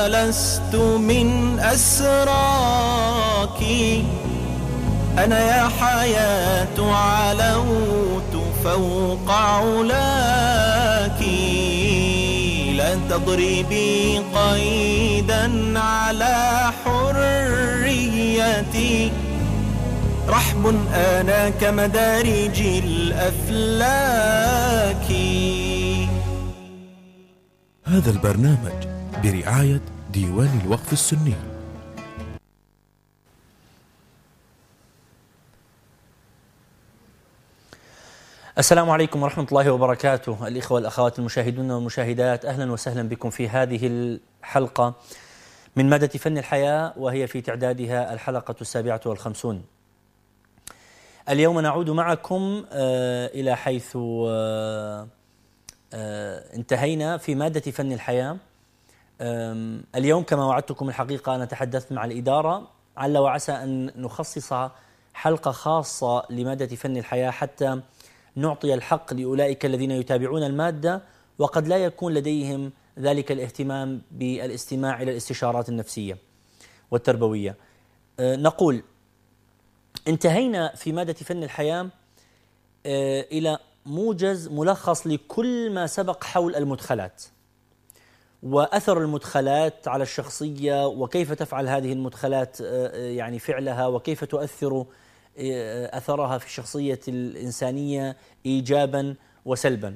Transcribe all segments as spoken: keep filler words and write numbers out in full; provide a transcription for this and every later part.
ولست من أسراك، أنا يا حياة علوت فوق علاك، لا تضربي قيدا على حريتي، رحب أنا كمدارج الأفلاك. هذا البرنامج برعاية ديوان الوقف السني. السلام عليكم ورحمة الله وبركاته. الإخوة والأخوات المشاهدون والمشاهدات، أهلا وسهلا بكم في هذه الحلقة من مادة فن الحياة، وهي في تعدادها الحلقة السابعة والخمسون. اليوم نعود معكم إلى حيث انتهينا في مادة فن الحياة. اليوم كما وعدتكم الحقيقة أنا تحدثت مع الإدارة عل وعسى أن نخصص حلقة خاصة لمادة فن الحياة حتى نعطي الحق لأولئك الذين يتابعون المادة وقد لا يكون لديهم ذلك الاهتمام بالاستماع إلى الاستشارات النفسية والتربوية. نقول انتهينا في مادة فن الحياة إلى موجز ملخص لكل ما سبق حول المدخلات وأثر المدخلات على الشخصية، وكيف تفعل هذه المدخلات يعني فعلها، وكيف تؤثر أثرها في الشخصية الإنسانية إيجابا وسلبا.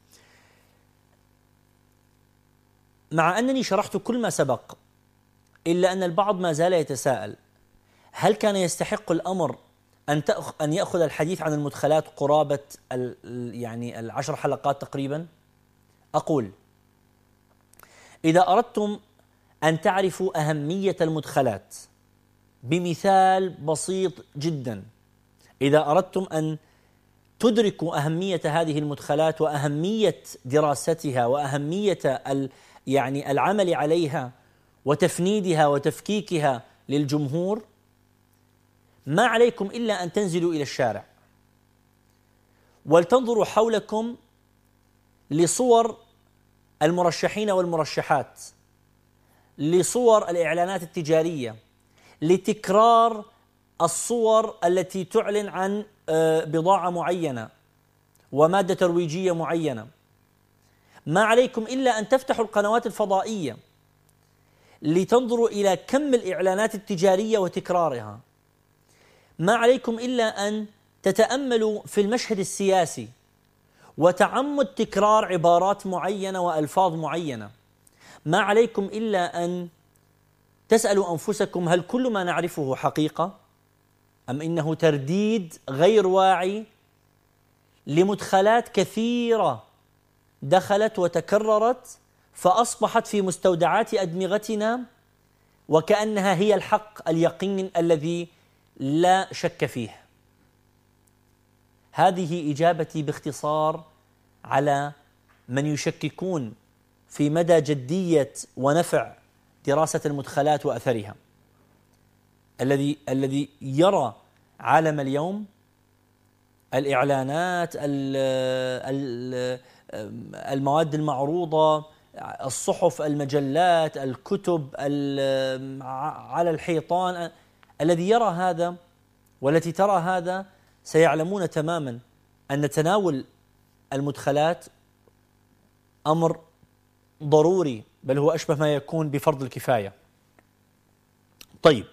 مع أنني شرحت كل ما سبق إلا أن البعض ما زال يتساءل: هل كان يستحق الأمر أن أن يأخذ الحديث عن المدخلات قرابة يعني العشر حلقات تقريبا؟ أقول: إذا أردتم أن تعرفوا أهمية المدخلات بمثال بسيط جدا، إذا أردتم أن تدركوا أهمية هذه المدخلات وأهمية دراستها وأهمية يعني العمل عليها وتفنيدها وتفكيكها للجمهور، ما عليكم إلا أن تنزلوا إلى الشارع ولتنظروا حولكم لصور المرشحين والمرشحات، لصور الإعلانات التجارية، لتكرار الصور التي تعلن عن بضاعة معينة ومادة ترويجية معينة. ما عليكم إلا أن تفتحوا القنوات الفضائية لتنظروا إلى كم الإعلانات التجارية وتكرارها. ما عليكم إلا أن تتأملوا في المشهد السياسي وتعمد تكرار عبارات معينة وألفاظ معينة. ما عليكم إلا أن تسألوا أنفسكم: هل كل ما نعرفه حقيقة أم إنه ترديد غير واعي لمدخلات كثيرة دخلت وتكررت فأصبحت في مستودعات أدمغتنا وكأنها هي الحق اليقين الذي لا شك فيه. هذه إجابتي باختصار على من يشككون في مدى جدية ونفع دراسة المدخلات وأثرها. الذي الذي يرى عالم اليوم، الإعلانات، المواد المعروضة، الصحف، المجلات، الكتب على الحيطان، الذي يرى هذا والتي ترى هذا سيعلمون تماما أن تناول المدخلات أمر ضروري، بل هو أشبه ما يكون بفرض الكفاية. طيب،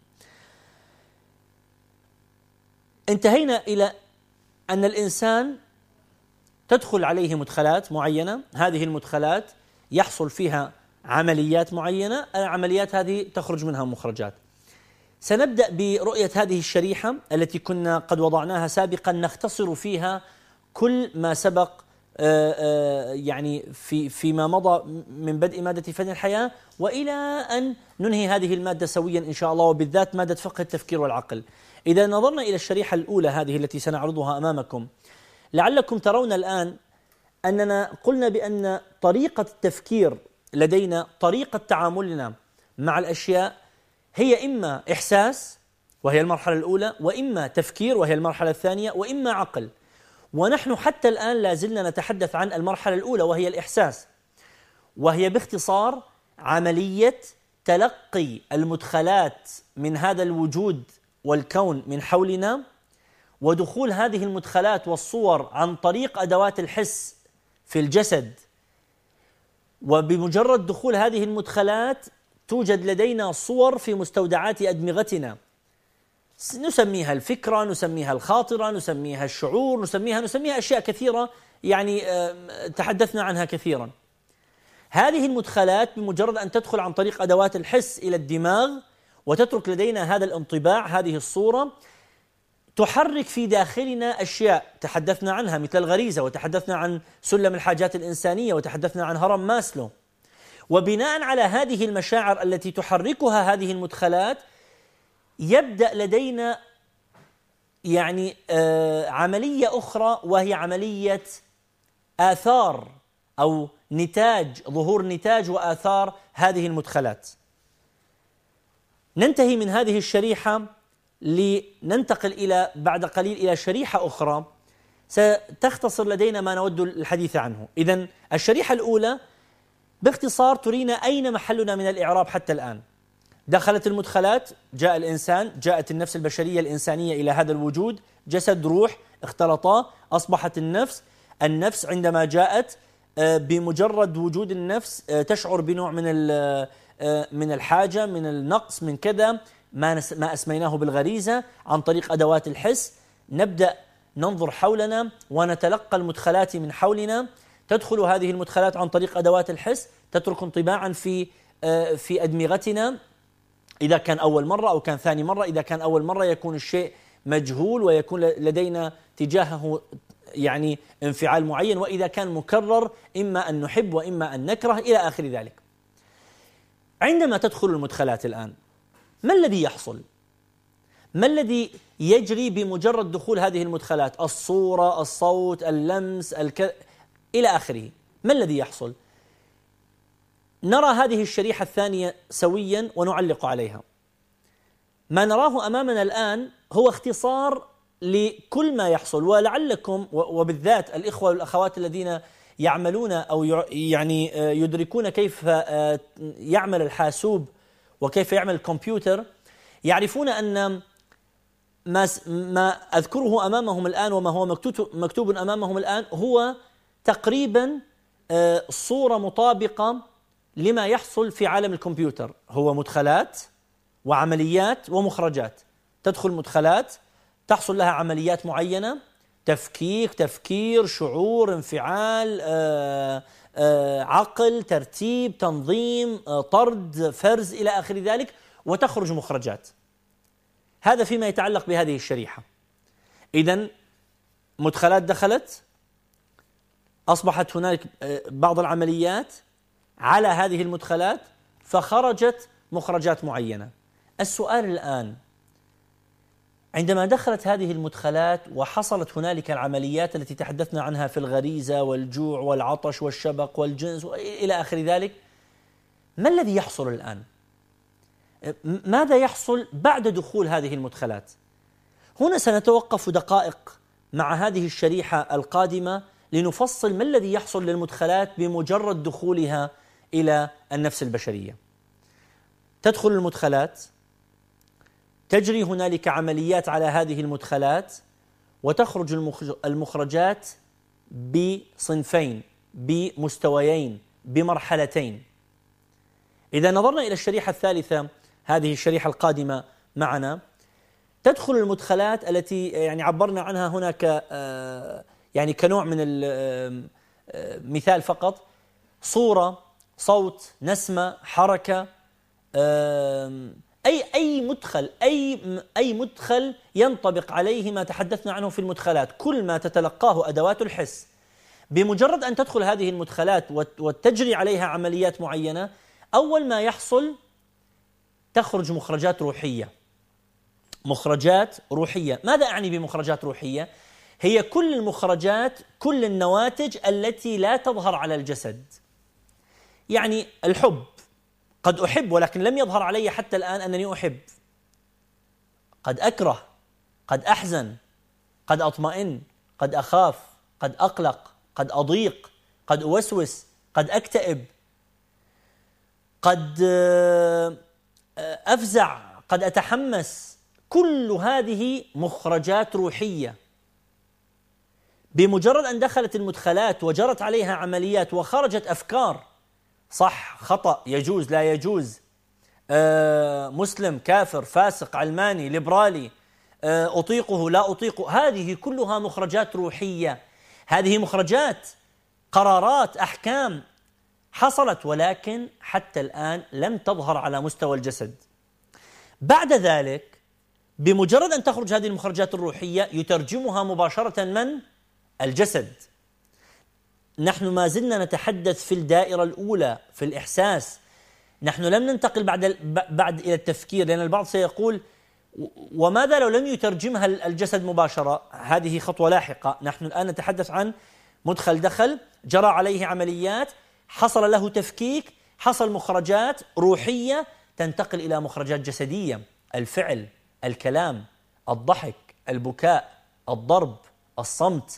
انتهينا إلى أن الإنسان تدخل عليه مدخلات معينة، هذه المدخلات يحصل فيها عمليات معينة، العمليات هذه تخرج منها مخرجات. سنبدأ برؤية هذه الشريحة التي كنا قد وضعناها سابقا، نختصر فيها كل ما سبق يعني في فيما مضى من بدء مادة فن الحياة، وإلى أن ننهي هذه المادة سويا إن شاء الله، وبالذات مادة فقه التفكير والعقل. إذا نظرنا إلى الشريحة الأولى هذه التي سنعرضها أمامكم، لعلكم ترون الآن أننا قلنا بأن طريقة التفكير لدينا، طريقة تعاملنا مع الأشياء، هي إما إحساس وهي المرحلة الأولى، وإما تفكير وهي المرحلة الثانية، وإما عقل. ونحن حتى الآن لا زلنا نتحدث عن المرحلة الأولى وهي الإحساس، وهي باختصار عملية تلقي المدخلات من هذا الوجود والكون من حولنا، ودخول هذه المدخلات والصور عن طريق أدوات الحس في الجسد. وبمجرد دخول هذه المدخلات توجد لدينا صور في مستودعات أدمغتنا، نسميها الفكرة، نسميها الخاطرة، نسميها الشعور، نسميها نسميها أشياء كثيرة يعني تحدثنا عنها كثيرا. هذه المدخلات بمجرد أن تدخل عن طريق أدوات الحس إلى الدماغ وتترك لدينا هذا الانطباع، هذه الصورة، تحرك في داخلنا أشياء تحدثنا عنها مثل الغريزة، وتحدثنا عن سلم الحاجات الإنسانية، وتحدثنا عن هرم ماسلو. وبناء على هذه المشاعر التي تحركها هذه المدخلات يبدأ لدينا يعني آه عملية أخرى، وهي عملية آثار أو نتاج، ظهور نتاج وآثار هذه المدخلات. ننتهي من هذه الشريحة لننتقل إلى بعد قليل إلى شريحة أخرى ستختصر لدينا ما نود الحديث عنه. إذن الشريحة الأولى باختصار ترينا أين محلنا من الإعراب حتى الآن. دخلت المدخلات، جاء الإنسان، جاءت النفس البشرية الإنسانية إلى هذا الوجود، جسد روح اختلطا، أصبحت النفس. النفس عندما جاءت بمجرد وجود النفس تشعر بنوع من من الحاجة، من النقص، من كذا ما ما أسميناه بالغريزة. عن طريق أدوات الحس نبدأ ننظر حولنا ونتلقى المدخلات من حولنا. تدخل هذه المدخلات عن طريق أدوات الحس، تترك انطباعا في في أدمغتنا، إذا كان أول مرة أو كان ثاني مرة. إذا كان أول مرة يكون الشيء مجهول ويكون لدينا تجاهه يعني انفعال معين، وإذا كان مكرر إما أن نحب وإما أن نكره إلى آخر ذلك. عندما تدخل المدخلات الآن ما الذي يحصل؟ ما الذي يجري بمجرد دخول هذه المدخلات؟ الصورة، الصوت، اللمس، الك... إلى آخره. ما الذي يحصل؟ نرى هذه الشريحة الثانية سويا ونعلق عليها. ما نراه أمامنا الآن هو اختصار لكل ما يحصل، ولعلكم وبالذات الإخوة والأخوات الذين يعملون أو يعني يدركون كيف يعمل الحاسوب وكيف يعمل الكمبيوتر يعرفون أن ما ما أذكره أمامهم الآن وما هو مكتوب مكتوب أمامهم الآن هو تقريبا صورة مطابقة لما يحصل في عالم الكمبيوتر. هو مدخلات وعمليات ومخرجات. تدخل مدخلات تحصل لها عمليات معينة، تفكيك، تفكير، شعور، انفعال، آآ آآ عقل، ترتيب، تنظيم، طرد، فرز إلى آخر ذلك، وتخرج مخرجات. هذا فيما يتعلق بهذه الشريحة. إذن مدخلات دخلت، أصبحت هناك بعض العمليات على هذه المدخلات فخرجت مخرجات معينة. السؤال الآن، عندما دخلت هذه المدخلات وحصلت هنالك العمليات التي تحدثنا عنها في الغريزة والجوع والعطش والشبق والجنس إلى آخر ذلك، ما الذي يحصل الآن؟ ماذا يحصل بعد دخول هذه المدخلات؟ هنا سنتوقف دقائق مع هذه الشريحة القادمة لنفصل ما الذي يحصل للمدخلات بمجرد دخولها إلى النفس البشرية. تدخل المدخلات، تجري هنالك عمليات على هذه المدخلات، وتخرج المخرجات بصنفين، بمستويين، بمرحلتين. إذا نظرنا إلى الشريحة الثالثة، هذه الشريحة القادمة معنا، تدخل المدخلات التي يعني عبرنا عنها هناك يعني كنوع من المثال فقط: صورة، صوت، نسمة، حركة، أي أي مدخل أي أي مدخل ينطبق عليه ما تحدثنا عنه في المدخلات. كل ما تتلقاه أدوات الحس، بمجرد أن تدخل هذه المدخلات وتجري عليها عمليات معينة، أول ما يحصل تخرج مخرجات روحية. مخرجات روحية. ماذا أعني بمخرجات روحية؟ هي كل المخرجات، كل النواتج التي لا تظهر على الجسد. يعني الحب، قد أحب ولكن لم يظهر علي حتى الآن أنني أحب. قد أكره، قد أحزن، قد أطمئن، قد أخاف، قد أقلق، قد أضيق، قد أوسوس، قد أكتئب. قد أفزع، قد أتحمس. كل هذه مخرجات روحية. بمجرد أن دخلت المدخلات وجرت عليها عمليات وخرجت أفكار، صح، خطأ، يجوز، لا يجوز، آه، مسلم، كافر، فاسق، علماني، ليبرالي، آه، أطيقه، لا أطيقه، هذه كلها مخرجات روحية. هذه مخرجات، قرارات، أحكام حصلت، ولكن حتى الآن لم تظهر على مستوى الجسد. بعد ذلك بمجرد أن تخرج هذه المخرجات الروحية يترجمها مباشرة من؟ الجسد. نحن ما زلنا نتحدث في الدائرة الأولى في الإحساس. نحن لم ننتقل بعد بعد إلى التفكير، لأن البعض سيقول وماذا لو لم يترجمها الجسد مباشرة؟ هذه خطوة لاحقة. نحن الآن نتحدث عن مدخل دخل، جرى عليه عمليات، حصل له تفكيك، حصل مخرجات روحية تنتقل إلى مخرجات جسدية: الفعل، الكلام، الضحك، البكاء، الضرب، الصمت،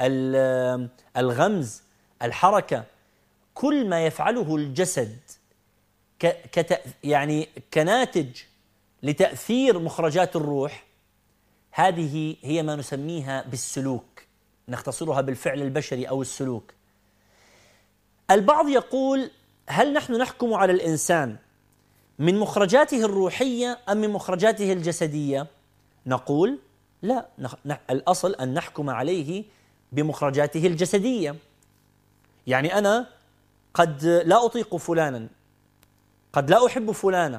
الغمز، الحركة. كل ما يفعله الجسد ك يعني كناتج لتأثير مخرجات الروح، هذه هي ما نسميها بالسلوك، نختصرها بالفعل البشري أو السلوك. البعض يقول: هل نحن نحكم على الإنسان من مخرجاته الروحية أم من مخرجاته الجسدية؟ نقول: لا، الأصل أن نحكم عليه بمخرجاته الجسدية. يعني أنا قد لا أطيق فلانا، قد لا أحب فلانا،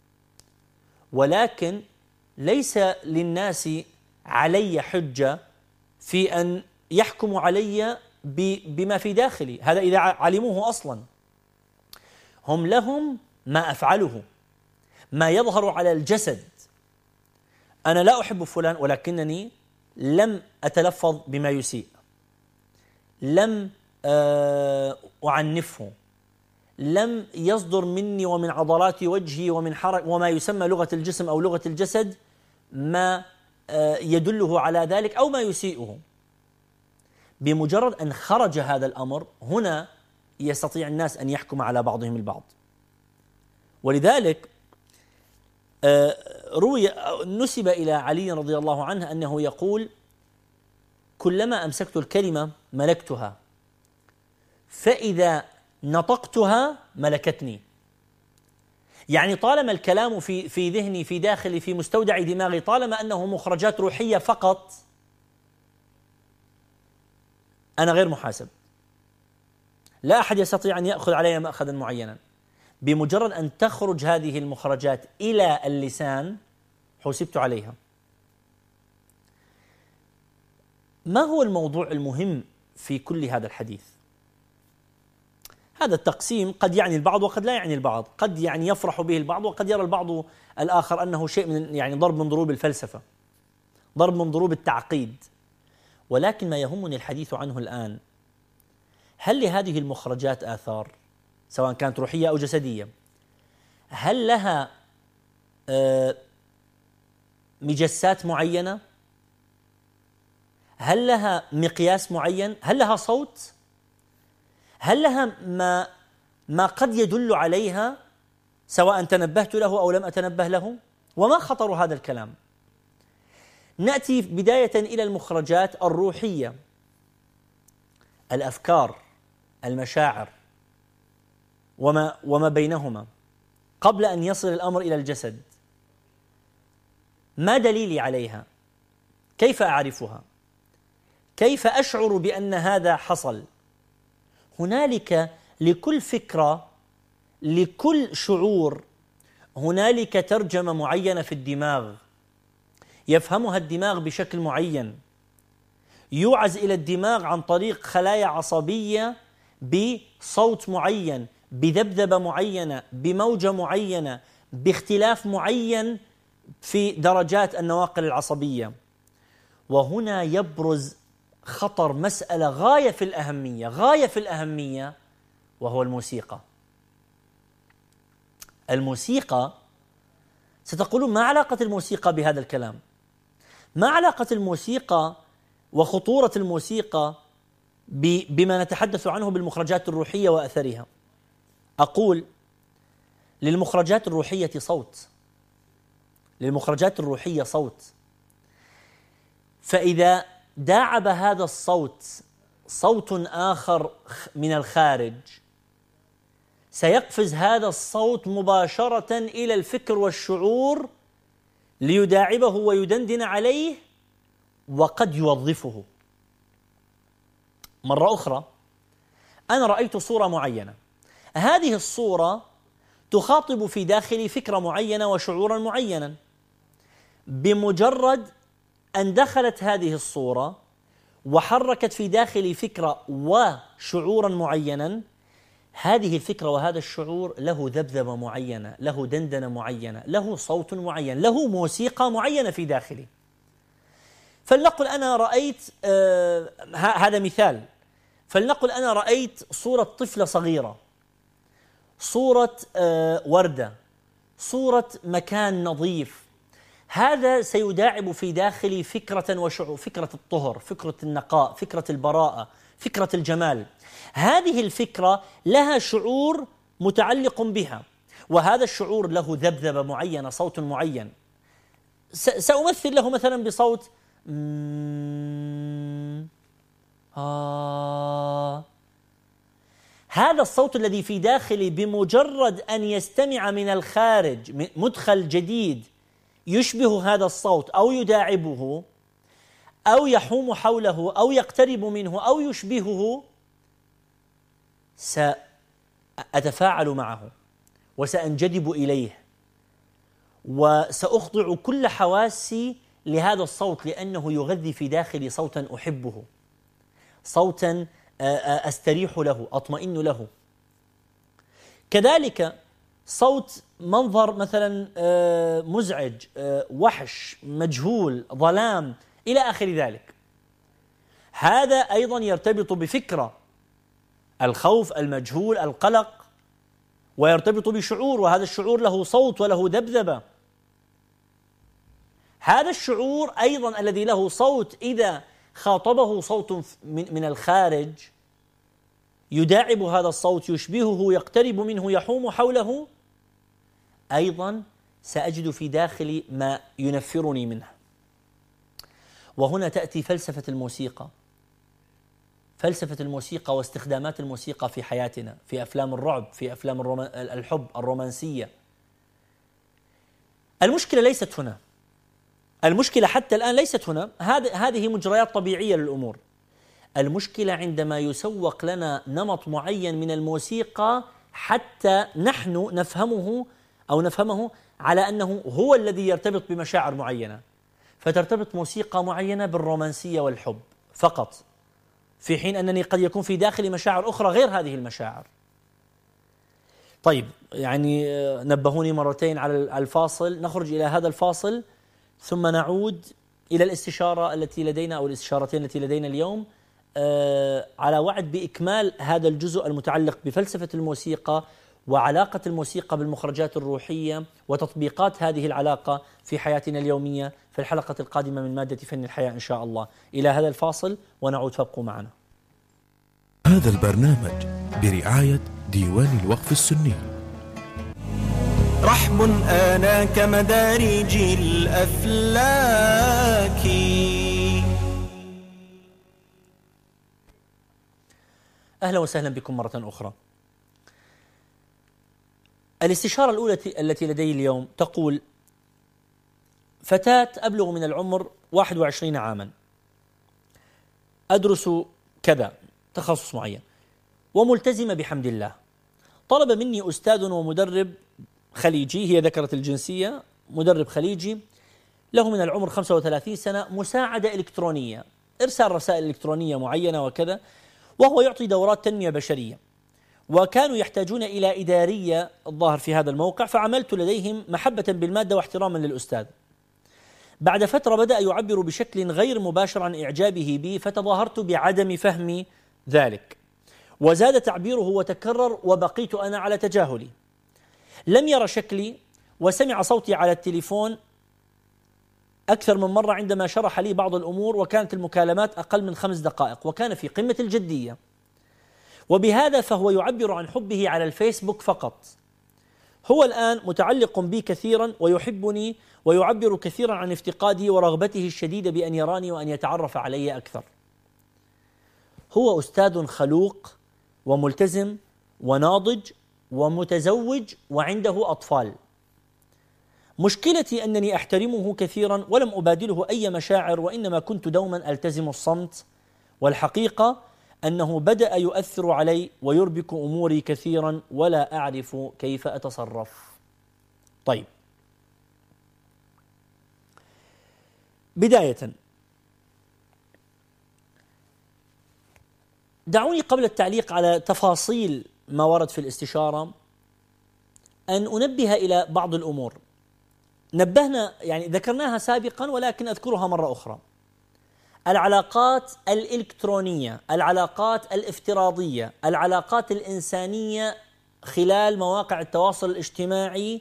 ولكن ليس للناس علي حجة في أن يحكموا علي بما في داخلي. هذا إذا علموه أصلا. هم لهم ما أفعله، ما يظهر على الجسد. أنا لا أحب فلان، ولكنني لم أتلفظ بما يسيء، لم أعنفه، لم يصدر مني ومن عضلات وجهي ومن حرك وما يسمى لغة الجسم أو لغة الجسد ما يدله على ذلك أو ما يسيئه. بمجرد أن خرج هذا الأمر، هنا يستطيع الناس أن يحكم على بعضهم البعض. ولذلك روي نسب إلى علي رضي الله عنه أنه يقول: كلما أمسكت الكلمة ملكتها، فإذا نطقتها ملكتني. يعني طالما الكلام في في ذهني، في داخلي، في مستودع دماغي، طالما أنه مخرجات روحية فقط، أنا غير محاسب. لا أحد يستطيع أن يأخذ علي مأخذا معينا. بمجرد أن تخرج هذه المخرجات إلى اللسان حسبت عليها. ما هو الموضوع المهم في كل هذا الحديث؟ هذا التقسيم قد يعني البعض وقد لا يعني البعض، قد يعني يفرح به البعض وقد يرى البعض الآخر أنه شيء من يعني ضرب من ضروب الفلسفة، ضرب من ضروب التعقيد. ولكن ما يهمني الحديث عنه الآن: هل لهذه المخرجات آثار سواء كانت روحية أو جسدية؟ هل لها مجسات معينة؟ هل لها مقياس معين؟ هل لها صوت؟ هل لها ما ما قد يدل عليها سواء تنبهت له أو لم أتنبه له؟ وما خطر هذا الكلام؟ نأتي بداية إلى المخرجات الروحية: الأفكار، المشاعر، وما وما بينهما، قبل أن يصل الأمر إلى الجسد. ما دليلي عليها؟ كيف أعرفها؟ كيف أشعر بأن هذا حصل؟ هنالك لكل فكرة، لكل شعور، هنالك ترجمة معينة في الدماغ يفهمها الدماغ بشكل معين، يوعز إلى الدماغ عن طريق خلايا عصبية بصوت معين، بذبذبة معينة، بموجة معينة، باختلاف معين في درجات النواقل العصبية. وهنا يبرز خطر مسألة غاية في الأهمية، غاية في الأهمية، وهو الموسيقى. الموسيقى، ستقولون: ما علاقة الموسيقى بهذا الكلام؟ ما علاقة الموسيقى وخطورة الموسيقى بما نتحدث عنه بالمخرجات الروحية وأثرها؟ أقول: للمخرجات الروحية صوت، للمخرجات الروحية صوت. فإذا داعب هذا الصوت صوت آخر من الخارج سيقفز هذا الصوت مباشرة إلى الفكر والشعور ليداعبه ويدندن عليه وقد يوظفه. مرة أخرى أنا رأيت صورة معينة، هذه الصورة تخاطب في داخلي فكرة معينة وشعورا معينا. بمجرد أن دخلت هذه الصورة وحركت في داخلي فكرة وشعورا معينا، هذه الفكرة وهذا الشعور له ذبذبة معينة، له دندنة معينة، له صوت معين، له موسيقى معينة في داخلي. فلنقل أنا رأيت آه هذا مثال، فلنقل أنا رأيت صورة طفلة صغيرة، صورة آه وردة، صورة مكان نظيف. هذا سيداعب في داخلي فكرة وشعور، فكرة الطهر، فكرة النقاء، فكرة البراءة، فكرة الجمال. هذه الفكرة لها شعور متعلق بها، وهذا الشعور له ذبذبة معينة، صوت معين. سأمثل له مثلا بصوت آه. هذا الصوت الذي في داخلي بمجرد أن يستمع من الخارج مدخل جديد يشبه هذا الصوت أو يداعبه أو يحوم حوله أو يقترب منه أو يشبهه، سأتفاعل معه وسأنجذب إليه وسأخضع كل حواسي لهذا الصوت، لأنه يغذي في داخلي صوتا أحبه، صوتا أستريح له، أطمئن له. كذلك صوت منظر مثلا مزعج، وحش، مجهول، ظلام، إلى آخر ذلك. هذا أيضا يرتبط بفكرة الخوف، المجهول، القلق، ويرتبط بشعور، وهذا الشعور له صوت وله ذبذبة. هذا الشعور أيضا الذي له صوت إذا خاطبه صوت من الخارج يداعب هذا الصوت، يشبهه، يقترب منه، يحوم حوله، أيضا سأجد في داخلي ما ينفرني منه. وهنا تأتي فلسفة الموسيقى، فلسفة الموسيقى واستخدامات الموسيقى في حياتنا، في أفلام الرعب، في أفلام الحب الرومانسية. المشكلة ليست هنا، المشكلة حتى الآن ليست هنا، هذه مجريات طبيعية للأمور. المشكلة عندما يسوق لنا نمط معين من الموسيقى حتى نحن نفهمه أو نفهمه على أنه هو الذي يرتبط بمشاعر معينة، فترتبط موسيقى معينة بالرومانسية والحب فقط، في حين أنني قد يكون في داخلي مشاعر أخرى غير هذه المشاعر. طيب، يعني نبهوني مرتين على الفاصل، نخرج إلى هذا الفاصل ثم نعود إلى الاستشارة التي لدينا أو الاستشارتين التي لدينا اليوم، آه على وعد بإكمال هذا الجزء المتعلق بفلسفة الموسيقى وعلاقة الموسيقى بالمخرجات الروحية وتطبيقات هذه العلاقة في حياتنا اليومية في الحلقة القادمة من مادة فن الحياة إن شاء الله. إلى هذا الفاصل ونعود، فابقوا معنا. هذا البرنامج برعاية ديوان الوقف السني. رحم أنا كمدارج الأفلاك. أهلا وسهلا بكم مرة أخرى. الاستشارة الأولى التي لدي اليوم تقول: فتاة أبلغ من العمر واحد وعشرين عاما، أدرس كذا تخصص معين وملتزمة بحمد الله. طلب مني أستاذ ومدرب خليجي، هي ذكرت الجنسية، مدرب خليجي له من العمر خمسة وثلاثين سنة، مساعدة إلكترونية، إرسال رسائل إلكترونية معينة وكذا، وهو يعطي دورات تنمية بشرية، وكانوا يحتاجون إلى إدارية الظاهر في هذا الموقع، فعملت لديهم محبة بالمادة واحتراما للأستاذ. بعد فترة بدأ يعبر بشكل غير مباشر عن إعجابه بي، فتظاهرت بعدم فهمي ذلك، وزاد تعبيره وتكرر، وبقيت أنا على تجاهلي. لم يرى شكلي وسمع صوتي على التليفون أكثر من مرة عندما شرح لي بعض الأمور، وكانت المكالمات أقل من خمس دقائق، وكان في قمة الجدية. وبهذا فهو يعبر عن حبه على الفيسبوك فقط. هو الآن متعلق بي كثيرا ويحبني ويعبر كثيرا عن افتقاده ورغبته الشديدة بأن يراني وأن يتعرف علي أكثر. هو أستاذ خلوق وملتزم وناضج ومتزوج وعنده أطفال. مشكلتي أنني أحترمه كثيرا ولم أبادله أي مشاعر، وإنما كنت دوما ألتزم الصمت، والحقيقة أنه بدأ يؤثر علي ويربك أموري كثيرا ولا أعرف كيف أتصرف. طيب، بداية دعوني قبل التعليق على تفاصيل ما ورد في الاستشارة أن أنبه إلى بعض الأمور نبهنا يعني ذكرناها سابقا ولكن أذكرها مرة أخرى. العلاقات الإلكترونية، العلاقات الافتراضية، العلاقات الإنسانية خلال مواقع التواصل الاجتماعي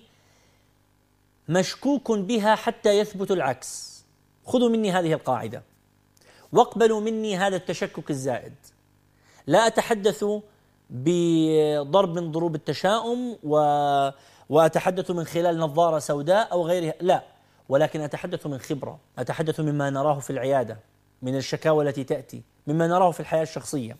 مشكوك بها حتى يثبت العكس. خذوا مني هذه القاعدة واقبلوا مني هذا التشكك الزائد. لا أتحدث بضرب من ضروب التشاؤم و... وأتحدث من خلال نظارة سوداء أو غيرها، لا، ولكن أتحدث من خبرة، أتحدث مما نراه في العيادة، من الشكاوى التي تأتي، مما نراه في الحياة الشخصية.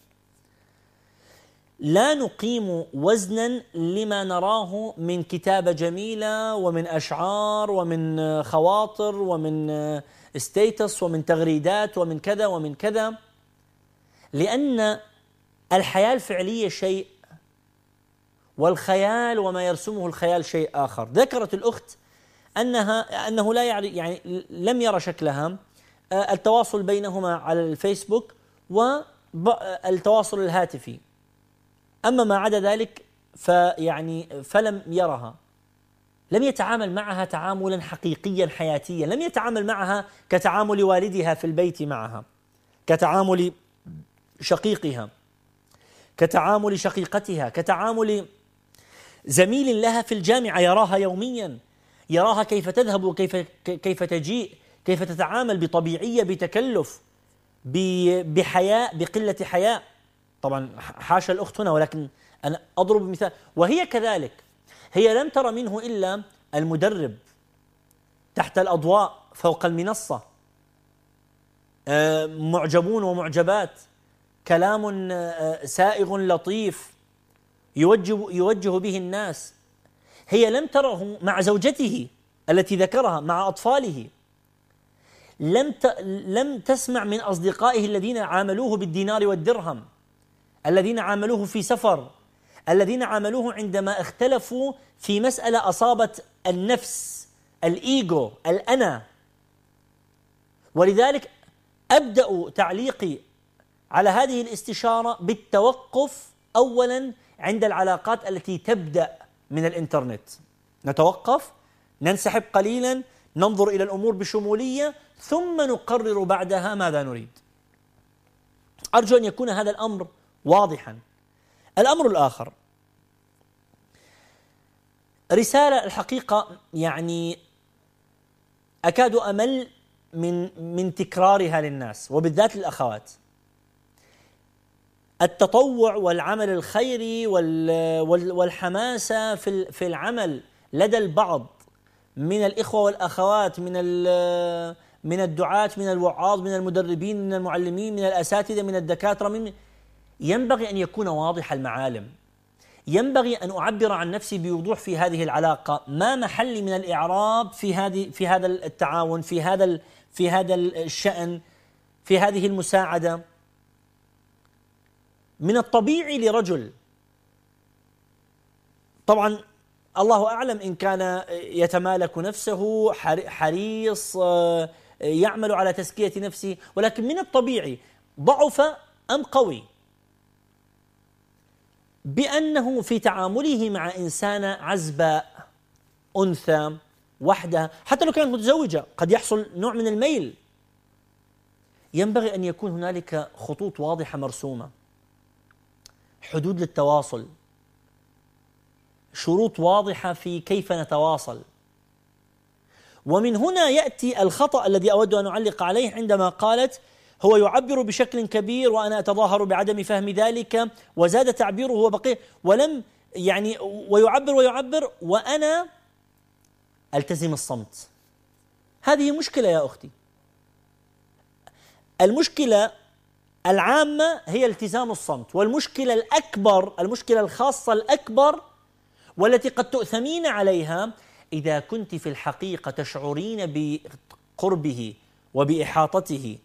لا نقيم وزنا لما نراه من كتابة جميلة ومن أشعار ومن خواطر ومن ستيتس ومن تغريدات ومن كذا ومن كذا، لأن الحياة الفعلية شيء والخيال وما يرسمه الخيال شيء آخر. ذكرت الأخت أنها أنه لا يعرف يعني لم يرى شكلها التواصل بينهما على الفيسبوك والتواصل الهاتفي، أما ما عدا ذلك فيعني فلم يرها، لم يتعامل معها تعاملا حقيقيا حياتيا، لم يتعامل معها كتعامل والدها في البيت معها، كتعامل شقيقها، كتعامل شقيقتها، كتعامل زميل لها في الجامعة يراها يوميا، يراها كيف تذهب وكيف كيف تجيء، كيف تتعامل بطبيعية، بتكلف، بحياء، بقلة حياء. طبعا حاشا الأخت هنا، ولكن أنا أضرب مثال. وهي كذلك، هي لم ترى منه إلا المدرب تحت الأضواء فوق المنصة، معجبون ومعجبات، كلام سائغ لطيف يوجه يوجه به الناس. هي لم تره مع زوجته التي ذكرها، مع أطفاله، لم لم تسمع من أصدقائه الذين عاملوه بالدينار والدرهم، الذين عاملوه في سفر، الذين عاملوه عندما اختلفوا في مسألة أصابت النفس، الإيجو، الأنا. ولذلك أبدأ تعليقي على هذه الاستشارة بالتوقف أولا عند العلاقات التي تبدأ من الإنترنت. نتوقف، ننسحب قليلا، ننظر إلى الأمور بشمولية، ثم نقرر بعدها ماذا نريد. أرجو أن يكون هذا الأمر واضحا. الأمر الآخر، رسالة الحقيقة يعني أكاد أمل من من تكرارها للناس وبالذات للأخوات. التطوع والعمل الخيري والحماسة في في العمل لدى البعض من الإخوة والأخوات، من من الدعاة، من الوعاظ، من المدربين، من المعلمين، من الأساتذة، من الدكاترة، من ينبغي أن يكون واضح المعالم. ينبغي أن أعبر عن نفسي بوضوح في هذه العلاقة، ما محلي من الإعراب في هذه في هذا التعاون، في هذا في هذا الشأن، في هذه المساعدة. من الطبيعي لرجل، طبعا الله أعلم إن كان يتمالك نفسه، حريص، يعمل على تزكية نفسه، ولكن من الطبيعي ضعف أم قوي بأنه في تعامله مع إنسانة عزباء، أنثى، وحدها، حتى لو كانت متزوجة قد يحصل نوع من الميل. ينبغي أن يكون هنالك خطوط واضحة مرسومة، حدود للتواصل، شروط واضحة في كيف نتواصل. ومن هنا يأتي الخطأ الذي أود أن أعلق عليه عندما قالت هو يعبر بشكل كبير وأنا أتظاهر بعدم فهم ذلك، وزاد تعبيره وبقيه ولم يعني ويعبر ويعبر وأنا ألتزم الصمت. هذه مشكلة يا أختي. المشكلة العامة هي التزام الصمت، والمشكلة الأكبر، المشكلة الخاصة الأكبر والتي قد تؤثمين عليها إذا كنت في الحقيقة تشعرين بقربه وبإحاطته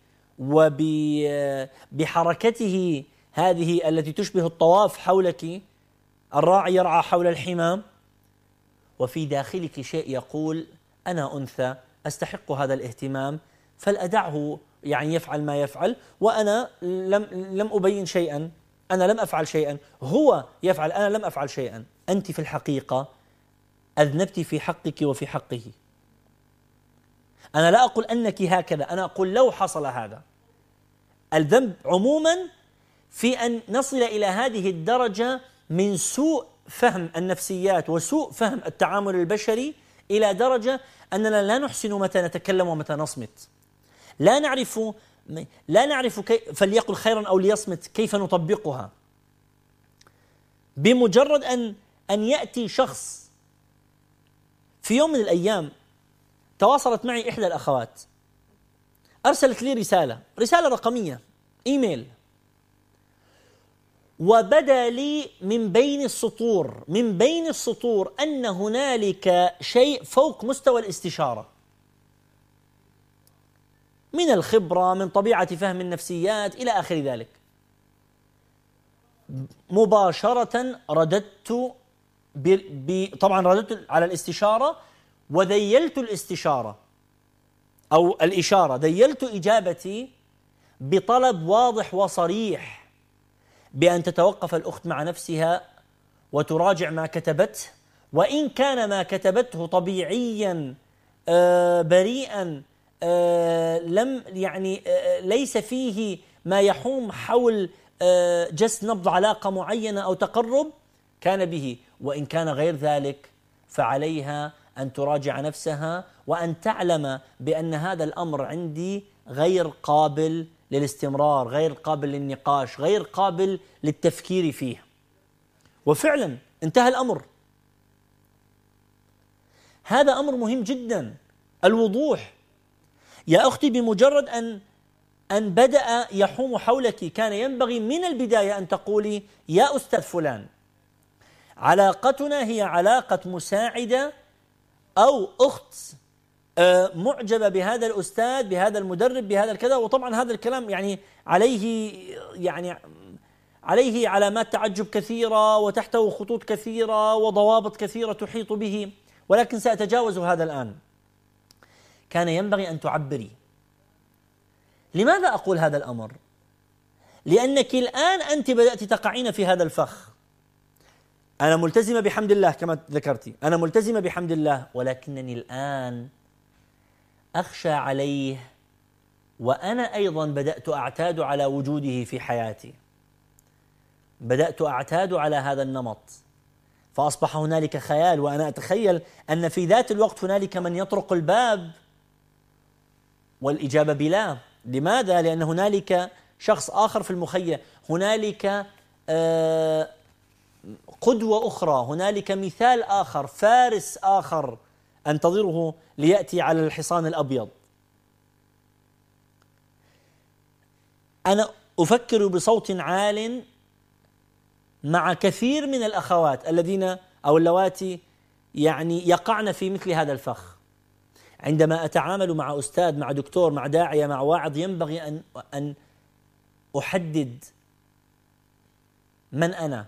وبحركته هذه التي تشبه الطواف حولك، الراعي يرعى حول الحمام، وفي داخلك شيء يقول أنا أنثى أستحق هذا الاهتمام، فلأدعه يعني يفعل ما يفعل، وأنا لم لم أبين شيئا، أنا لم أفعل شيئا، هو يفعل، أنا لم أفعل شيئا. أنت في الحقيقة أذنبت في حقك وفي حقه. أنا لا أقول أنك هكذا، أنا أقول لو حصل هذا. الذنب عموما في أن نصل إلى هذه الدرجة من سوء فهم النفسيات وسوء فهم التعامل البشري إلى درجة أننا لا نحسن متى نتكلم ومتى نصمت، لا نعرف لا نعرف كيف فليقل خيرا أو ليصمت كيف نطبقها. بمجرد أن أن يأتي شخص في يوم من الأيام، تواصلت معي إحدى الأخوات، أرسلت لي رسالة رسالة رقمية، إيميل، وبدا لي من بين السطور من بين السطور أن هنالك شيء فوق مستوى الاستشارة من الخبرة، من طبيعة فهم النفسيات إلى آخر ذلك. مباشرة رددت ب... ب... طبعا رددت على الاستشارة وذيلت الاستشارة أو الإشارة، ذيلت إجابتي بطلب واضح وصريح بأن تتوقف الأخت مع نفسها وتراجع ما كتبته، وإن كان ما كتبته طبيعيا آه بريئا آه لم يعني آه ليس فيه ما يحوم حول آه جس نبض علاقة معينة أو تقرب، كان به، وإن كان غير ذلك فعليها أن تراجع نفسها وأن تعلم بأن هذا الأمر عندي غير قابل للاستمرار، غير قابل للنقاش، غير قابل للتفكير فيه. وفعلا انتهى الأمر. هذا أمر مهم جدا، الوضوح يا أختي. بمجرد أن أن بدأ يحوم حولك كان ينبغي من البداية أن تقولي يا أستاذ فلان، علاقتنا هي علاقة مساعدة أو أخت معجبة بهذا الأستاذ، بهذا المدرب، بهذا الكذا. وطبعا هذا الكلام يعني عليه يعني عليه علامات تعجب كثيرة وتحته خطوط كثيرة وضوابط كثيرة تحيط به، ولكن سأتجاوز هذا الآن. كان ينبغي أن تعبري. لماذا أقول هذا الأمر؟ لأنك الآن أنت بدأت تقعين في هذا الفخ. أنا ملتزمة بحمد الله كما ذكرتي، أنا ملتزمة بحمد الله، ولكنني الآن أخشى عليه، وأنا أيضا بدأت أعتاد على وجوده في حياتي، بدأت أعتاد على هذا النمط، فأصبح هنالك خيال، وأنا أتخيل أن في ذات الوقت هنالك من يطرق الباب والإجابة بلا. لماذا؟ لأن هنالك شخص آخر في المخيم، هنالك آه قدوة أخرى، هنالك مثال آخر، فارس آخر أنتظره ليأتي على الحصان الأبيض. أنا أفكر بصوت عال مع كثير من الأخوات الذين أو اللواتي يعني يقعن في مثل هذا الفخ. عندما أتعامل مع أستاذ، مع دكتور، مع داعية، مع واعظ، ينبغي أن أن أحدد من أنا،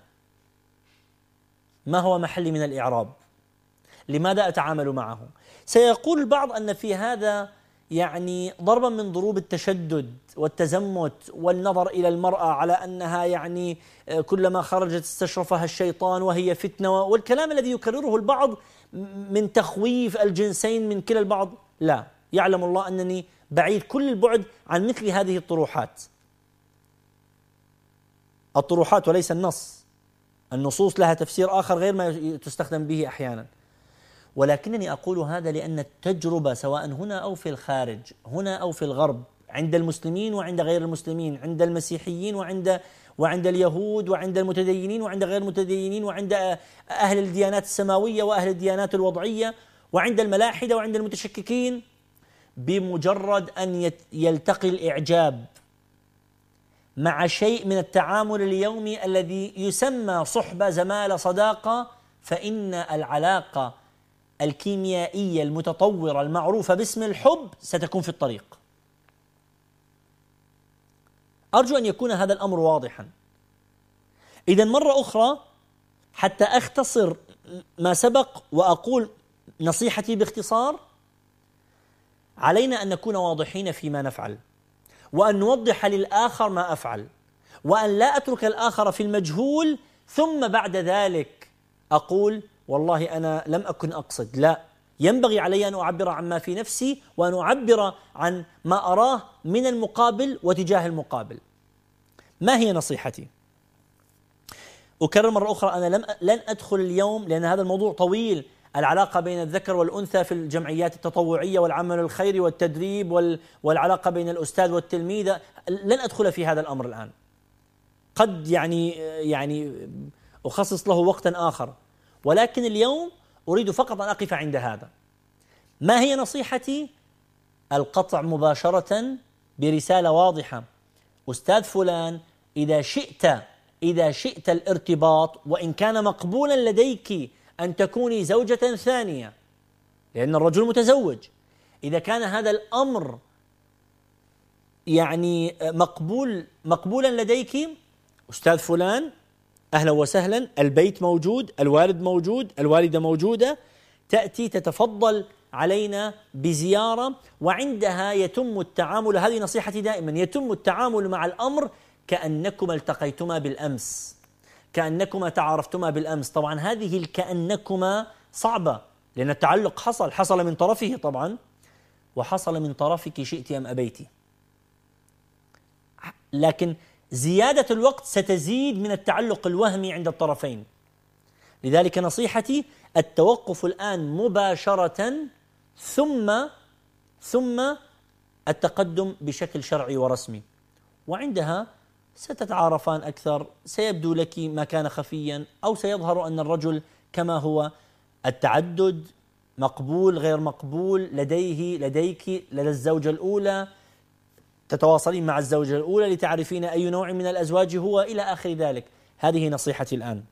ما هو محلي من الإعراب، لماذا أتعامل معه. سيقول البعض أن في هذا يعني ضربا من ضروب التشدد والتزمت والنظر إلى المرأة على أنها يعني كلما خرجت استشرفها الشيطان وهي فتنة، والكلام الذي يكرره البعض من تخويف الجنسين من كلا البعض. لا، يعلم الله أنني بعيد كل البعد عن مثل هذه الطروحات، الطروحات وليس النص. النصوص لها تفسير آخر غير ما تستخدم به أحيانا، ولكنني أقول هذا لأن التجربة سواء هنا أو في الخارج، هنا أو في الغرب، عند المسلمين وعند غير المسلمين، عند المسيحيين وعند وعند اليهود وعند المتدينين وعند غير المتدينين، وعند أهل الديانات السماوية وأهل الديانات الوضعية، وعند الملاحدة وعند المتشككين. بمجرد أن يلتقي الإعجاب مع شيء من التعامل اليومي الذي يسمى صحبة، زمالة، صداقة، فإن العلاقة الكيميائية المتطورة المعروفة باسم الحب ستكون في الطريق. أرجو أن يكون هذا الأمر واضحا. إذن مرة أخرى حتى أختصر ما سبق وأقول نصيحتي باختصار: علينا أن نكون واضحين فيما نفعل، وأن نوضح للآخر ما أفعل، وأن لا أترك الآخر في المجهول ثم بعد ذلك أقول والله أنا لم أكن أقصد. لا، ينبغي علي أن أعبر عما في نفسي، وأن أعبر عن ما أراه من المقابل وتجاه المقابل. ما هي نصيحتي؟ أكرر مرة أخرى، أنا لم لن أدخل اليوم لأن هذا الموضوع طويل، العلاقة بين الذكر والأنثى في الجمعيات التطوعية والعمل الخيري والتدريب والعلاقة بين الأستاذ والتلميذ، لن أدخل في هذا الأمر الآن. قد يعني يعني أخصص له وقتا آخر، ولكن اليوم أريد فقط أن أقف عند هذا. ما هي نصيحتي؟ القطع مباشرة برسالة واضحة: أستاذ فلان، إذا شئت إذا شئت الارتباط، وإن كان مقبولا لديك أن تكوني زوجة ثانية لأن الرجل متزوج، إذا كان هذا الأمر يعني مقبول مقبولا لديك، أستاذ فلان أهلا وسهلا، البيت موجود، الوالد موجود، الوالدة موجودة، تأتي تتفضل علينا بزيارة، وعندها يتم التعامل. هذه نصيحتي دائما: يتم التعامل مع الأمر كأنكما التقيتما بالأمس، كأنكما تعارفتما بالأمس. طبعا هذه الكأنكما صعبة، لأن التعلق حصل حصل من طرفه طبعا، وحصل من طرفك شئت أم أبيتي، لكن زيادة الوقت ستزيد من التعلق الوهمي عند الطرفين. لذلك نصيحتي: التوقف الآن مباشرة، ثم ثم التقدم بشكل شرعي ورسمي، وعندها ستتعارفان أكثر، سيبدو لك ما كان خفيا، أو سيظهر أن الرجل كما هو، التعدد مقبول غير مقبول لديه لديك لدى الزوجة الأولى، تتواصلين مع الزوجة الأولى لتعرفين أي نوع من الأزواج هو، إلى آخر ذلك. هذه نصيحتي الآن.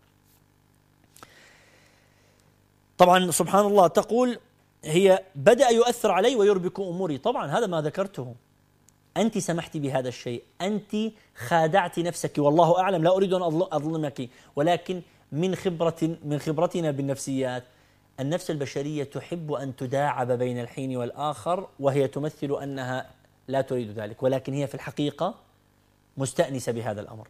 طبعا سبحان الله، تقول هي بدأ يؤثر علي ويربك أموري. طبعا هذا ما ذكرته، أنت سمحت بهذا الشيء، أنت خادعت نفسك، والله أعلم، لا أريد أن أظلمك، ولكن من خبرة من خبرتنا بالنفسيات، النفس البشرية تحب أن تداعب بين الحين والآخر، وهي تمثل أنها لا تريد ذلك، ولكن هي في الحقيقة مستأنسة بهذا الأمر.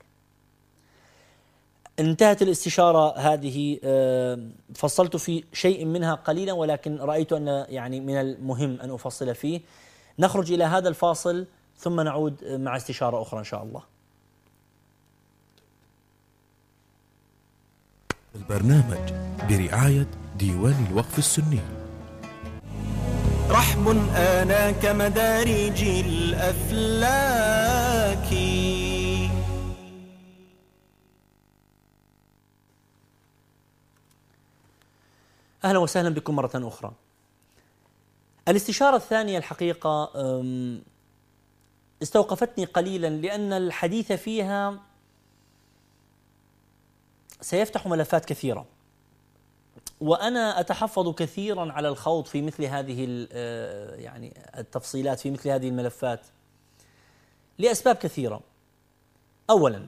انتهت الاستشارة هذه، فصلت في شيء منها قليلا، ولكن رأيت أن يعني من المهم أن أفصل فيه. نخرج إلى هذا الفاصل ثم نعود مع استشارة أخرى إن شاء الله. البرنامج برعاية ديوان الوقف السني. رحب آنا كمدارج الأفلاك. أهلا وسهلا بكم مرة أخرى. الاستشارة الثانية الحقيقة استوقفتني قليلا، لأن الحديث فيها سيفتح ملفات كثيرة، وأنا أتحفظ كثيرا على الخوض في مثل هذه يعني التفصيلات في مثل هذه الملفات لأسباب كثيرة. أولا،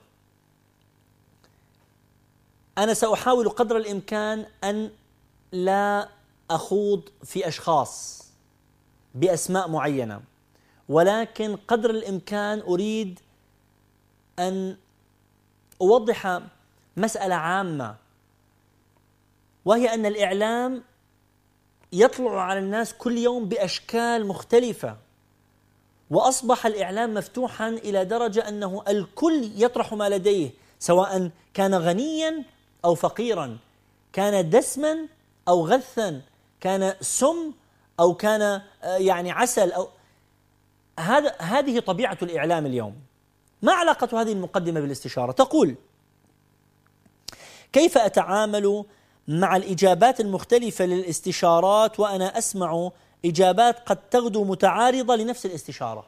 أنا سأحاول قدر الإمكان أن لا أخوض في أشخاص بأسماء معينة، ولكن قدر الإمكان أريد أن أوضح مسألة عامة، وهي أن الإعلام يطلع على الناس كل يوم بأشكال مختلفة، وأصبح الإعلام مفتوحا إلى درجة أنه الكل يطرح ما لديه، سواء كان غنيا أو فقيرا، كان دسما أو غثا، كان سم أو كان يعني عسل أو هذا هذه طبيعة الإعلام اليوم. ما علاقة هذه المقدمة بالاستشارة؟ تقول: كيف أتعامل مع الإجابات المختلفة للاستشارات وأنا أسمع إجابات قد تغدو متعارضة لنفس الاستشارة.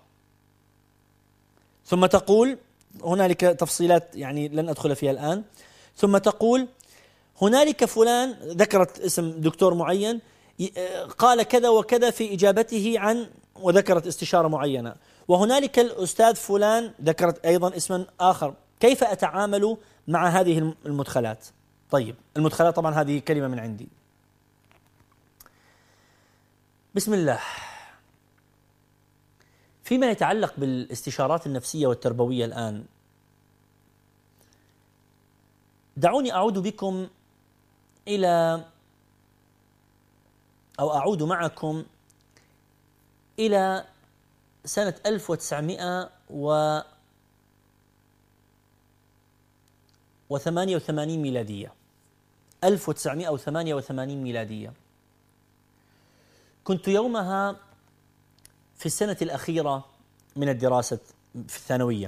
ثم تقول، هنالك تفصيلات يعني لن أدخل فيها الآن، ثم تقول: هنالك فلان، ذكرت اسم دكتور معين، قال كذا وكذا في إجابته عن، وذكرت استشارة معينة، وهنالك الأستاذ فلان، ذكرت أيضا اسما آخر. كيف أتعامل مع هذه المدخلات؟ طيب، المدخلات طبعا هذه كلمة من عندي. بسم الله. فيما يتعلق بالاستشارات النفسية والتربوية الآن، دعوني أعود بكم إلى أو أعود معكم إلى سنة ألف وتسعمائة وثمانية وثمانين ميلادية. ألف وتسعمائة وثمانية وثمانين ميلادية. كنت يومها في السنة الأخيرة من الدراسة في الثانوية.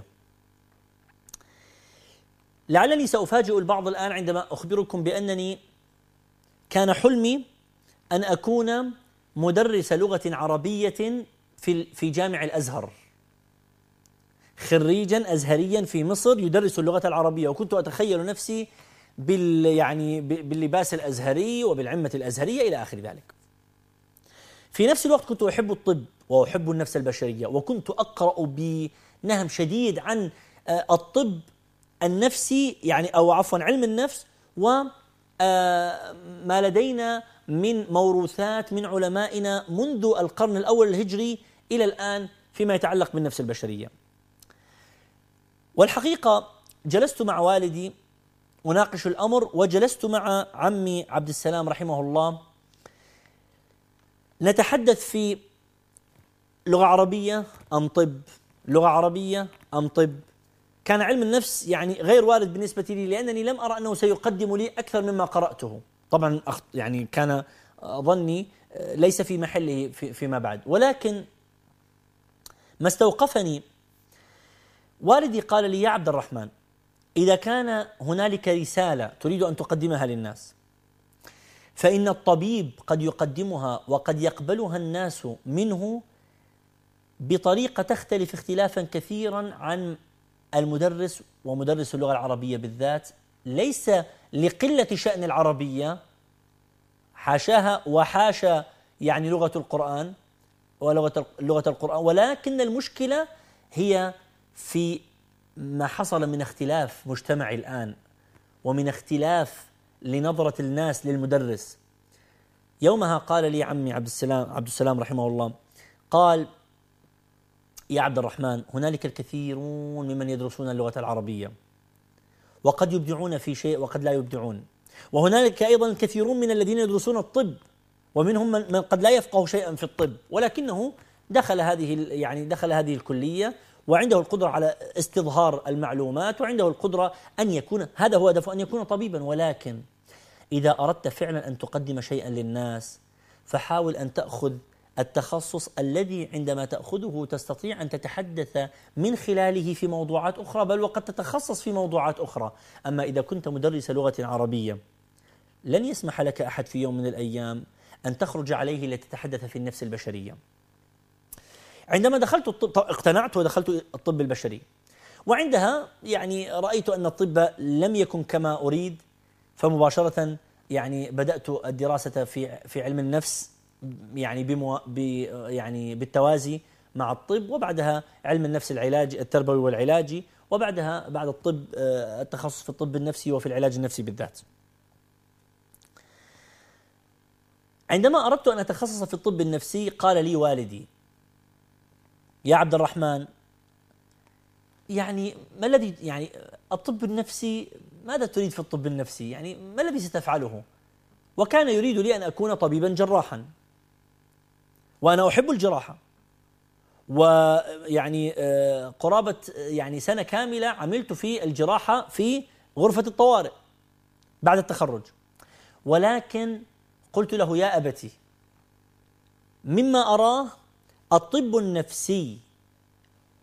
لعلني سأفاجئ البعض الآن عندما أخبركم بأنني كان حلمي أن أكون مدرس لغة عربية في في جامع الأزهر، خريجا أزهريا في مصر يدرس اللغة العربية، وكنت أتخيل نفسي بال يعني باللباس الأزهري وبالعمة الأزهرية إلى آخر ذلك. في نفس الوقت كنت أحب الطب وأحب النفس البشرية، وكنت أقرأ بنهم شديد عن الطب النفسي، يعني أو عفوا علم النفس، وما لدينا من موروثات من علمائنا منذ القرن الأول الهجري إلى الآن فيما يتعلق بالنفس البشرية. والحقيقة جلست مع والدي أناقش الأمر، وجلست مع عمي عبد السلام رحمه الله نتحدث في لغة عربية أم طب، لغة عربية أم طب. كان علم النفس يعني غير وارد بالنسبة لي، لأنني لم أرى أنه سيقدم لي أكثر مما قرأته. طبعا يعني كان ظني ليس في محله فيما بعد، ولكن ما استوقفني والدي قال لي: يا عبد الرحمن، إذا كان هنالك رسالة تريد أن تقدمها للناس، فإن الطبيب قد يقدمها وقد يقبلها الناس منه بطريقة تختلف اختلافا كثيرا عن المدرس ومدرس اللغة العربية بالذات، ليس لقلة شأن العربية، حاشاها وحاشا يعني لغة القرآن ولغة لغة القرآن، ولكن المشكلة هي في ما حصل من اختلاف مجتمعي الآن، ومن اختلاف لنظرة الناس للمدرس. يومها قال لي عمي عبد السلام عبد السلام رحمه الله، قال: يا عبد الرحمن، هنالك الكثيرون ممن يدرسون اللغة العربية وقد يبدعون في شيء وقد لا يبدعون، وهنالك أيضا الكثيرون من الذين يدرسون الطب ومنهم من قد لا يفقه شيئا في الطب، ولكنه دخل هذه يعني دخل هذه الكلية وعنده القدرة على استظهار المعلومات، وعنده القدرة أن يكون، هذا هو هدفه، أن يكون طبيبا. ولكن إذا أردت فعلا أن تقدم شيئا للناس فحاول أن تأخذ التخصص الذي عندما تأخذه تستطيع أن تتحدث من خلاله في موضوعات أخرى، بل وقد تتخصص في موضوعات أخرى. أما إذا كنت مدرس لغة عربية لن يسمح لك أحد في يوم من الأيام أن تخرج عليه لتتحدث في النفس البشرية. عندما دخلت الطب اقتنعت ودخلت الطب البشري، وعندها يعني رأيت أن الطب لم يكن كما أريد، فمباشرة يعني بدأت الدراسة في في علم النفس يعني بمو يعني بالتوازي مع الطب، وبعدها علم النفس العلاج التربوي والعلاجي، وبعدها بعد الطب التخصص في الطب النفسي وفي العلاج النفسي بالذات. عندما أردت أن أتخصص في الطب النفسي قال لي والدي: يا عبد الرحمن، يعني ما الذي يعني الطب النفسي، ماذا تريد في الطب النفسي؟ يعني ما الذي ستفعله؟ وكان يريد لي أن أكون طبيبا جراحا، وأنا أحب الجراحة، ويعني قرابة يعني سنة كاملة عملت في الجراحة في غرفة الطوارئ بعد التخرج. ولكن قلت له: يا أبتي، مما أراه الطب النفسي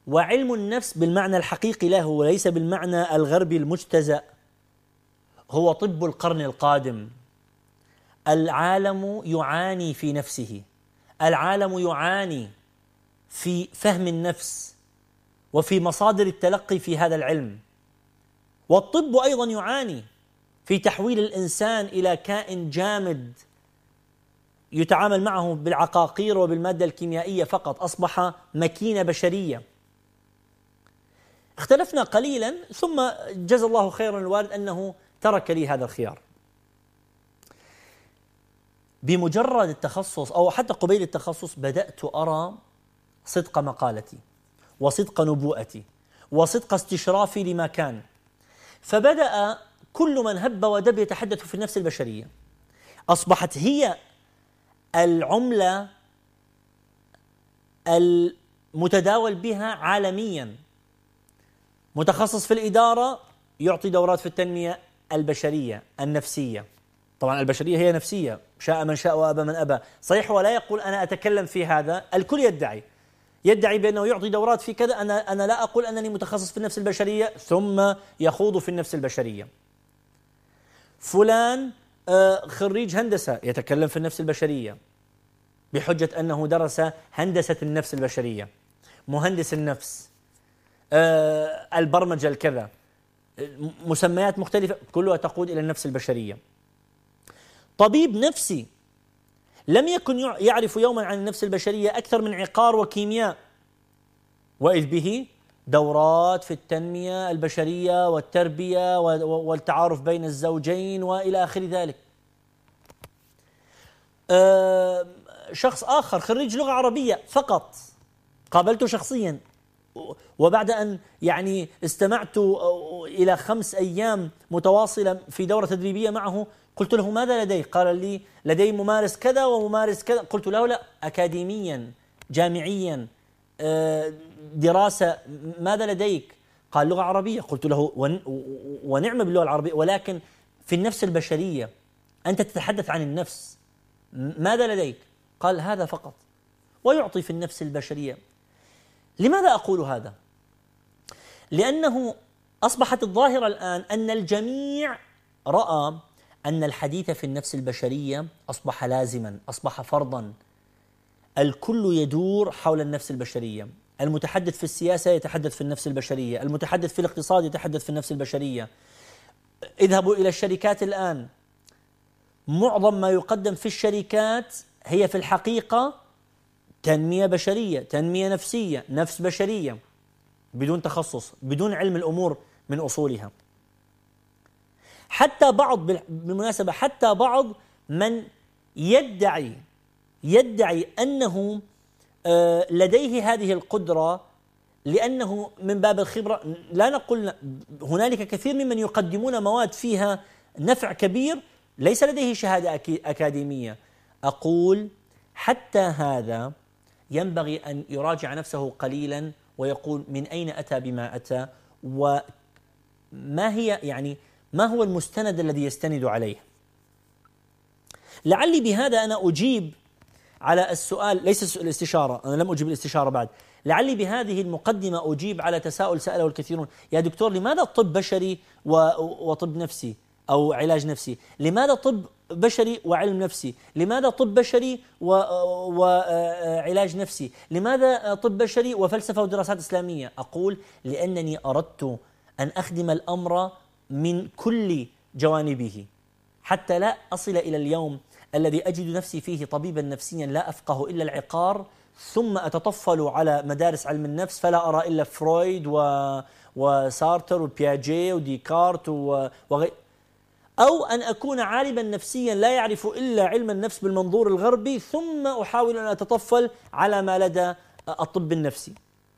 وعلم النفس بالمعنى الحقيقي له وليس بالمعنى الغربي المجتزأ هو طب القرن القادم. العالم يعاني في نفسه، العالم يعاني في فهم النفس وفي مصادر التلقي في هذا العلم، والطب أيضا يعاني في تحويل الإنسان إلى كائن جامد يتعامل معه بالعقاقير وبالمادة الكيميائية فقط، أصبح ماكينة بشرية. اختلفنا قليلا ثم جزا الله خيرا الوالد أنه ترك لي هذا الخيار. بمجرد التخصص أو حتى قبيل التخصص بدأت أرى صدق مقالتي وصدق نبوءتي وصدق استشرافي لما كان، فبدأ كل من هب ودب يتحدث في النفس البشرية. أصبحت هي العملة المتداول بها عالميا. متخصص في الإدارة يعطي دورات في التنمية البشرية النفسية، طبعا البشرية هي نفسية، شاء من شاء وأبى من أبى، صحيح ولا يقول أنا أتكلم في هذا، الكل يدعي يدعي بأنه يعطي دورات في كذا. أنا أنا لا أقول أنني متخصص في النفس البشرية ثم يخوض في النفس البشرية. فلان خريج هندسة يتكلم في النفس البشرية بحجة أنه درس هندسة النفس البشرية، مهندس النفس، البرمجة الكذا، مسميات مختلفة كلها تقود إلى النفس البشرية. طبيب نفسي لم يكن يعرف يوما عن النفس البشرية أكثر من عقار وكيمياء، وإذ به دورات في التنمية البشرية والتربية والتعارف بين الزوجين وإلى آخر ذلك. أه شخص آخر خريج لغة عربية فقط قابلته شخصيا، وبعد أن يعني استمعت إلى خمس أيام متواصلة في دورة تدريبية معه قلت له ماذا لديك؟ قال لي لدي ممارس كذا وممارس كذا. قلت له لا، أكاديميا جامعيا دراسة، ماذا لديك؟ قال لغة عربية. قلت له ونعم باللغة العربية، ولكن في النفس البشرية أنت تتحدث عن النفس، ماذا لديك؟ قال هذا فقط، ويعطي في النفس البشرية. لماذا أقول هذا؟ لأنه أصبحت الظاهرة الآن أن الجميع رأى أن الحديث في النفس البشرية أصبح لازما، أصبح فرضا. الكل يدور حول النفس البشرية، المتحدث في السياسة يتحدث في النفس البشرية، المتحدث في الاقتصاد يتحدث في النفس البشرية. اذهبوا إلى الشركات الآن، معظم ما يقدم في الشركات هي في الحقيقة تنمية بشرية، تنمية نفسية، نفس بشرية، بدون تخصص، بدون علم الأمور من أصولها. حتى بعض بالمناسبة حتى بعض من يدعي يدعي أنه لديه هذه القدرة لأنه من باب الخبرة، لا نقول، هنالك كثير ممن يقدمون مواد فيها نفع كبير ليس لديه شهادة أكاديمية. أقول حتى هذا ينبغي أن يراجع نفسه قليلا ويقول من أين أتى بما أتى، وما هي يعني ما هو المستند الذي يستند عليه. لعلي بهذا أنا أجيب على السؤال، ليس الاستشارة، أنا لم أجيب الاستشارة بعد، لعلي بهذه المقدمة أجيب على تساؤل سأله الكثيرون: يا دكتور لماذا طب بشري وطب نفسي أو علاج نفسي؟ لماذا طب بشري وعلم نفسي؟ لماذا طب بشري وعلاج نفسي؟ لماذا طب بشري وفلسفة ودراسات إسلامية؟ أقول لأنني أردت أن أخدم الأمر من كل جوانبه، حتى لا أصل إلى اليوم الذي أجد نفسي فيه طبيبا نفسيا لا أفقه إلا العقار، ثم أتطفل على مدارس علم النفس فلا أرى إلا فرويد و... وسارتر وبياجي وديكارت وغير، أو أن أكون عالما نفسيا لا يعرف إلا علم النفس بالمنظور الغربي، ثم أحاول أن أتطفل على ما لدى الطب النفسي.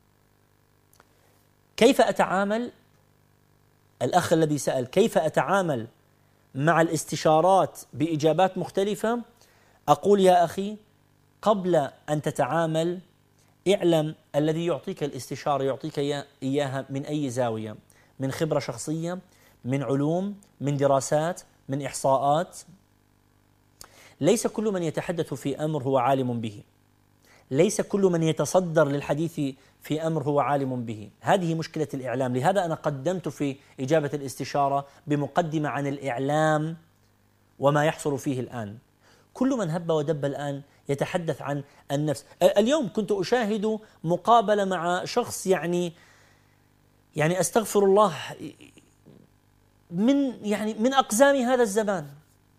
كيف أتعامل؟ الأخ الذي سأل كيف أتعامل مع الاستشارات بإجابات مختلفة، أقول يا أخي قبل أن تتعامل اعلم الذي يعطيك الاستشارة يعطيك إياها من أي زاوية، من خبرة شخصية، من علوم، من دراسات، من إحصاءات. ليس كل من يتحدث في أمر هو عالم به، ليس كل من يتصدر للحديث في أمر هو عالم به. هذه مشكلة الإعلام. لهذا أنا قدمت في إجابة الاستشارة بمقدمة عن الإعلام وما يحصل فيه الآن. كل من هب ودب الآن يتحدث عن النفس. اليوم كنت أشاهد مقابلة مع شخص يعني يعني أستغفر الله من يعني من أقزام هذا الزمان،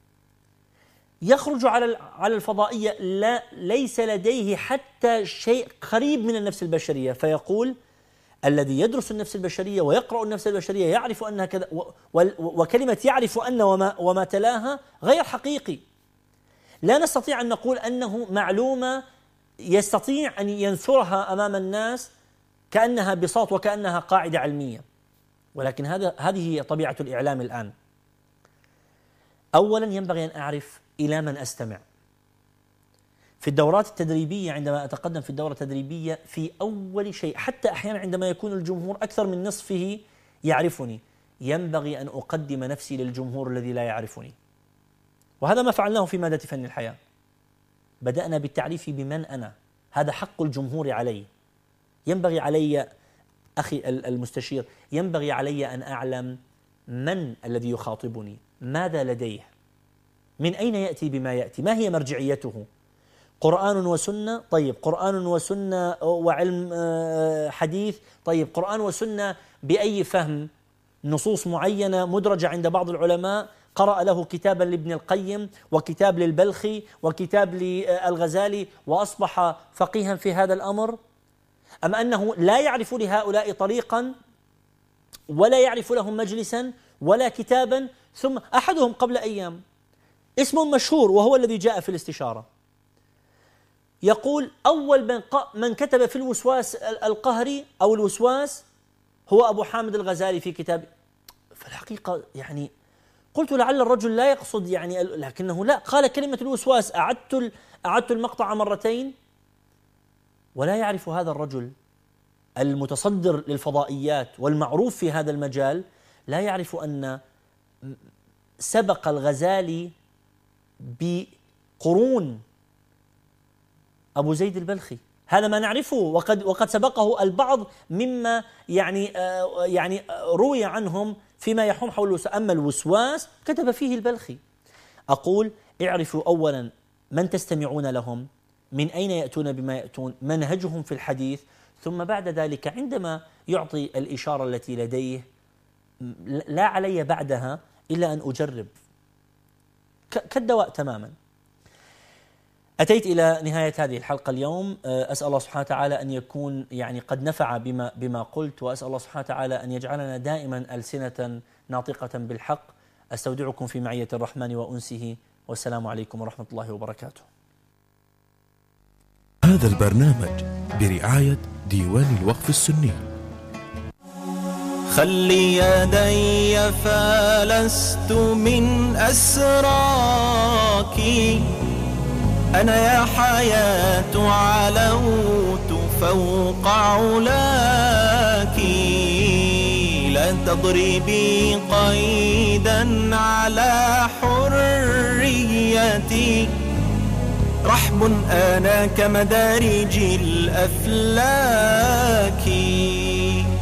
يخرج على على الفضائية لا ليس لديه حتى شيء قريب من النفس البشرية، فيقول الذي يدرس النفس البشرية ويقرأ النفس البشرية يعرف أنها كذا، وكلمة يعرف أن وما وما تلاها غير حقيقي. لا نستطيع أن نقول أنه معلومة يستطيع أن ينثرها أمام الناس كأنها بساط وكأنها قاعدة علمية، ولكن هذا هذه هي طبيعة الإعلام الآن. أولا ينبغي أن أعرف إلى من أستمع. في الدورات التدريبية عندما أتقدم في الدورة التدريبية في أول شيء، حتى أحيانا عندما يكون الجمهور أكثر من نصفه يعرفني، ينبغي أن أقدم نفسي للجمهور الذي لا يعرفني. وهذا ما فعلناه في مادة فن الحياة. بدأنا بالتعريف بمن أنا، هذا حق الجمهور علي. ينبغي علي أخي المستشير، ينبغي علي أن أعلم من الذي يخاطبني، ماذا لديه، من أين يأتي بما يأتي، ما هي مرجعيته. قرآن وسنة، طيب قرآن وسنة وعلم حديث، طيب قرآن وسنة بأي فهم؟ نصوص معينة مدرجة عند بعض العلماء، قرأ له كتابا لابن القيم وكتاب للبلخي وكتاب للغزالي وأصبح فقيها في هذا الأمر، أم أنه لا يعرف لهؤلاء طريقا ولا يعرف لهم مجلسا ولا كتابا؟ ثم أحدهم قبل أيام اسم مشهور وهو الذي جاء في الاستشارة يقول أول من, من كتب في الوسواس القهري أو الوسواس هو أبو حامد الغزالي في كتاب. في الحقيقة يعني قلت لعل الرجل لا يقصد يعني، لكنه لا، قال كلمة الوسواس، أعدت أعدت المقطع مرتين ولا يعرف هذا الرجل المتصدر للفضائيات والمعروف في هذا المجال، لا يعرف أن سبق الغزالي بقرون أبو زيد البلخي. هذا ما نعرفه، وقد وقد سبقه البعض مما يعني آه يعني روي عنهم فيما يحوم حول الوسواس. أما الوسواس كتب فيه البلخي. أقول اعرفوا أولا من تستمعون لهم، من أين يأتون بما يأتون، منهجهم في الحديث، ثم بعد ذلك عندما يعطي الإشارة التي لديه لا علي بعدها إلا أن أجرب كالدواء تماما. أتيت إلى نهاية هذه الحلقة اليوم، أسأل الله سبحانه وتعالى أن يكون يعني قد نفع بما بما قلت، وأسأل الله سبحانه وتعالى أن يجعلنا دائما ألسنة ناطقة بالحق. أستودعكم في معية الرحمن وأنسه، والسلام عليكم ورحمة الله وبركاته. هذا البرنامج برعاية ديوان الوقف السني. خلي يدي فلست من أسراك، أنا يا حياة علوت فوق علاك، لا تضربي قيدا على حريتي، رحب أنا كمدارج الأفلاك.